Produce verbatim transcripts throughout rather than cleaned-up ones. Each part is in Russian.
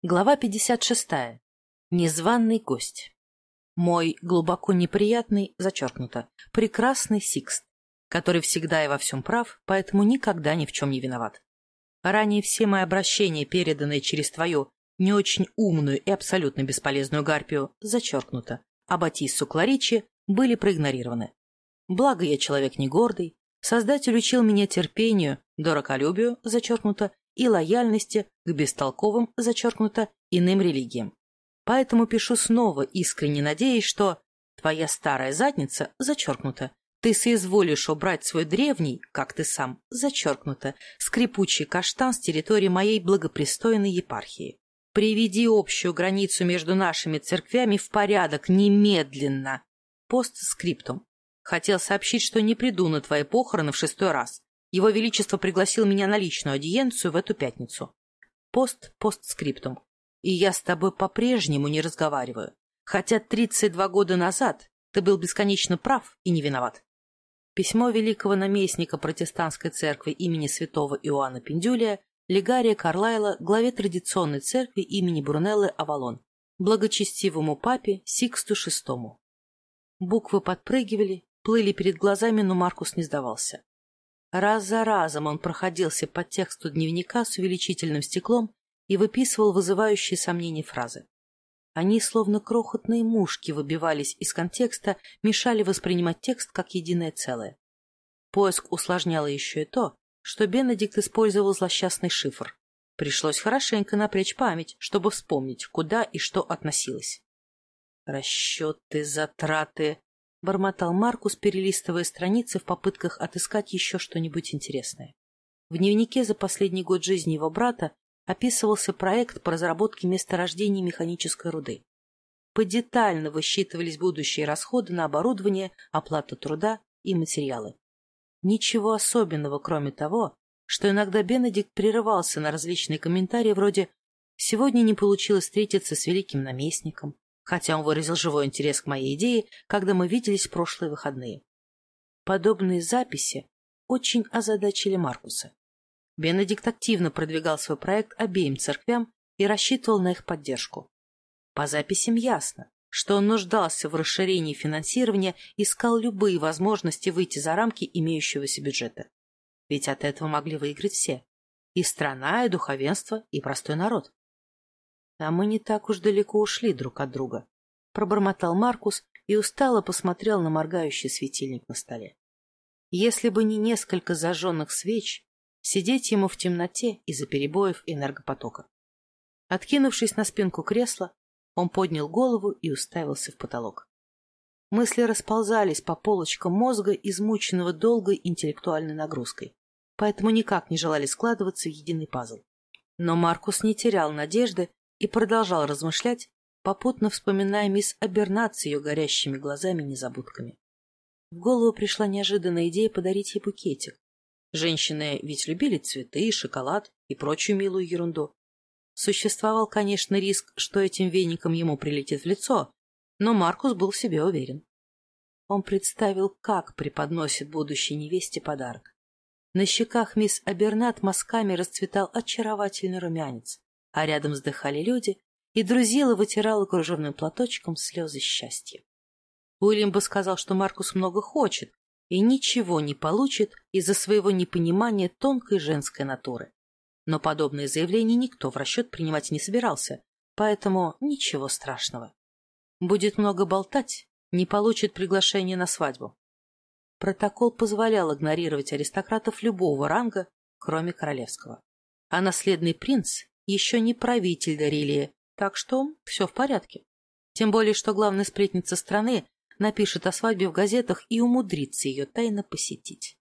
Глава пятьдесят шестая. Незваный гость. Мой глубоко неприятный, зачеркнуто, прекрасный Сикст, который всегда и во всем прав, поэтому никогда ни в чем не виноват. Ранее все мои обращения, переданные через твою не очень умную и абсолютно бесполезную гарпию, зачеркнуто, Аббатиссу Кларичи, были проигнорированы. Благо я человек не гордый, Создатель учил меня терпению, дороколюбию, зачеркнуто, и лояльности к бестолковым, зачеркнуто, иным религиям. Поэтому пишу снова, искренне надеясь, что твоя старая задница, зачеркнуто, ты соизволишь убрать свой древний, как ты сам, зачеркнуто, скрипучий каштан с территории моей благопристойной епархии. Приведи общую границу между нашими церквями в порядок немедленно. Постскриптум. Хотел сообщить, что не приду на твои похороны в шестой раз. Его Величество пригласил меня на личную аудиенцию в эту пятницу. Пост-постскриптум. И я с тобой по-прежнему не разговариваю. Хотя тридцать два года назад ты был бесконечно прав и не виноват. Письмо великого наместника протестантской церкви имени святого Иоанна Пендюлия, легария Карлайла, главе традиционной церкви имени Брунеллы Авалон, благочестивому папе Сиксту шестому. Буквы подпрыгивали, плыли перед глазами, но Маркус не сдавался. Раз за разом он проходился по тексту дневника с увеличительным стеклом и выписывал вызывающие сомнения фразы. Они, словно крохотные мушки, выбивались из контекста, мешали воспринимать текст как единое целое. Поиск усложняло еще и то, что Бенедикт использовал злосчастный шифр. Пришлось хорошенько напрячь память, чтобы вспомнить, куда и что относилось. «Расчеты, затраты», — бормотал Маркус, перелистывая страницы в попытках отыскать еще что-нибудь интересное. В дневнике за последний год жизни его брата описывался проект по разработке месторождений механической руды. Подетально высчитывались будущие расходы на оборудование, оплату труда и материалы. Ничего особенного, кроме того, что иногда Бенедикт прерывался на различные комментарии вроде «Сегодня не получилось встретиться с великим наместником», хотя он выразил живой интерес к моей идее, когда мы виделись в прошлые выходные. Подобные записи очень озадачили Маркуса. Бенедикт активно продвигал свой проект обеим церквям и рассчитывал на их поддержку. По записям ясно, что он нуждался в расширении финансирования и искал любые возможности выйти за рамки имеющегося бюджета. Ведь от этого могли выиграть все – и страна, и духовенство, и простой народ. А мы не так уж далеко ушли друг от друга, пробормотал Маркус и устало посмотрел на моргающий светильник на столе. Если бы не несколько зажженных свеч, сидеть ему в темноте из-за перебоев энергопотока. Откинувшись на спинку кресла, он поднял голову и уставился в потолок. Мысли расползались по полочкам мозга, измученного долгой интеллектуальной нагрузкой, поэтому никак не желали складываться в единый пазл. Но Маркус не терял надежды и продолжал размышлять, попутно вспоминая мисс Абернат с ее горящими глазами-незабудками. В голову пришла неожиданная идея подарить ей букетик. Женщины ведь любили цветы, шоколад и прочую милую ерунду. Существовал, конечно, риск, что этим веником ему прилетит в лицо, но Маркус был в себе уверен. Он представил, как преподносит будущей невесте подарок. На щеках мисс Абернат мазками расцветал очаровательный румянец, а рядом вздыхали люди, и Друзила вытирала кружевным платочком слезы счастья. Уильям бы сказал, что Маркус много хочет и ничего не получит из-за своего непонимания тонкой женской натуры. Но подобные заявления никто в расчет принимать не собирался, поэтому ничего страшного. Будет много болтать, не получит приглашение на свадьбу. Протокол позволял игнорировать аристократов любого ранга, кроме королевского. А наследный принц еще не правитель Дарилии, так что все в порядке. Тем более, что главная сплетница страны напишет о свадьбе в газетах и умудрится ее тайно посетить.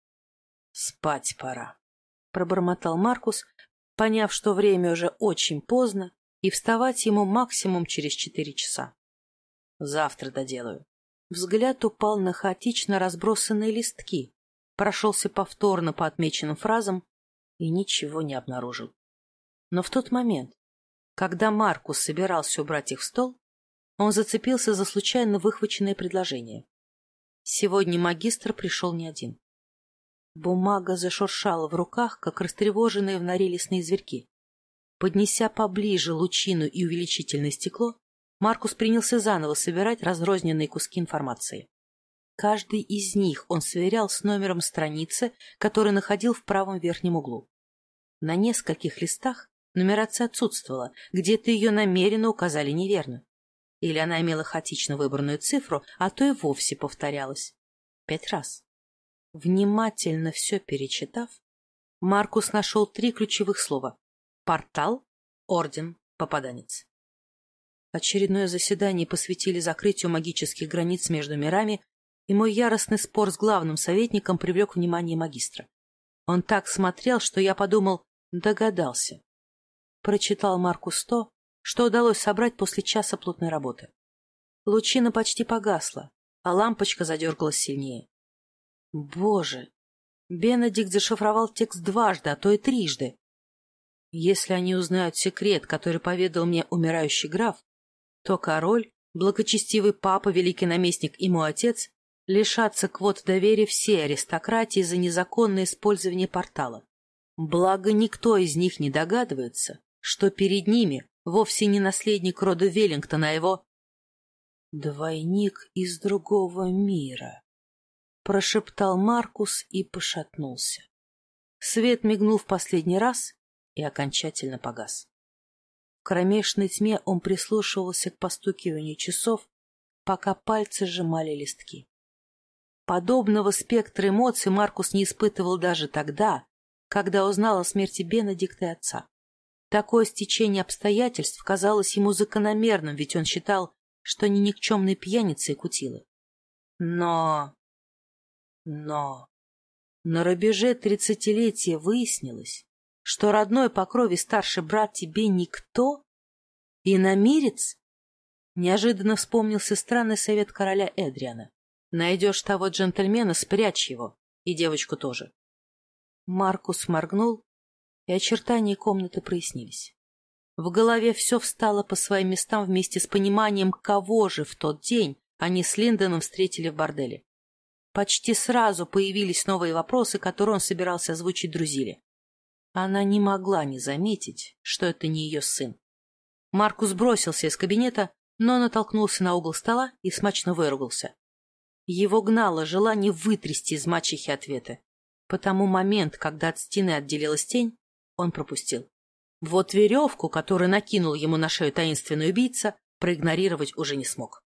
«Спать пора», — пробормотал Маркус, поняв, что время уже очень поздно, и вставать ему максимум через четыре часа. «Завтра доделаю». Взгляд упал на хаотично разбросанные листки, прошелся повторно по отмеченным фразам и ничего не обнаружил. Но в тот момент, когда Маркус собирался убрать их в стол, он зацепился за случайно выхваченное предложение. Сегодня магистр пришел не один. Бумага зашуршала в руках, как растревоженные в норе лесные зверьки. Поднеся поближе лучину и увеличительное стекло, Маркус принялся заново собирать разрозненные куски информации. Каждый из них он сверял с номером страницы, который находил в правом верхнем углу. На нескольких листах нумерация отсутствовала, где-то ее намеренно указали неверно. Или она имела хаотично выбранную цифру, а то и вовсе повторялась. Пять раз. Внимательно все перечитав, Маркус нашел три ключевых слова: портал, орден, попаданец. Очередное заседание посвятили закрытию магических границ между мирами, и мой яростный спор с главным советником привлек внимание магистра. Он так смотрел, что я подумал, догадался. Прочитал Маркус то, что удалось собрать после часа плотной работы. Лучина почти погасла, а лампочка задергалась сильнее. Боже! Бенедикт зашифровал текст дважды, а то и трижды. Если они узнают секрет, который поведал мне умирающий граф, то король, благочестивый папа, великий наместник и мой отец лишатся квот доверия всей аристократии за незаконное использование портала. Благо, никто из них не догадывается, что перед ними вовсе не наследник рода Веллингтона, а его двойник из другого мира, — прошептал Маркус и пошатнулся. Свет мигнул в последний раз и окончательно погас. В кромешной тьме он прислушивался к постукиванию часов, пока пальцы сжимали листки. Подобного спектра эмоций Маркус не испытывал даже тогда, когда узнал о смерти Бенедикта и отца. Такое стечение обстоятельств казалось ему закономерным, ведь он считал, что они никчемные пьяницы и кутилы. Но... Но... На рубеже тридцатилетия выяснилось, что родной по крови старший брат тебе никто? Иномирец? Неожиданно вспомнился странный совет короля Эдриана. Найдешь того джентльмена, спрячь его, и девочку тоже. Маркус моргнул, и очертания комнаты прояснились. В голове все встало по своим местам вместе с пониманием, кого же в тот день они с Линдоном встретили в борделе. Почти сразу появились новые вопросы, которые он собирался озвучить Друзиле. Она не могла не заметить, что это не ее сын. Маркус бросился из кабинета, но натолкнулся на угол стола и смачно выругался. Его гнало желание вытрясти из мачехи ответы. Потому момент, когда от стены отделилась тень, он пропустил. Вот веревку, которую накинул ему на шею таинственный убийца, проигнорировать уже не смог.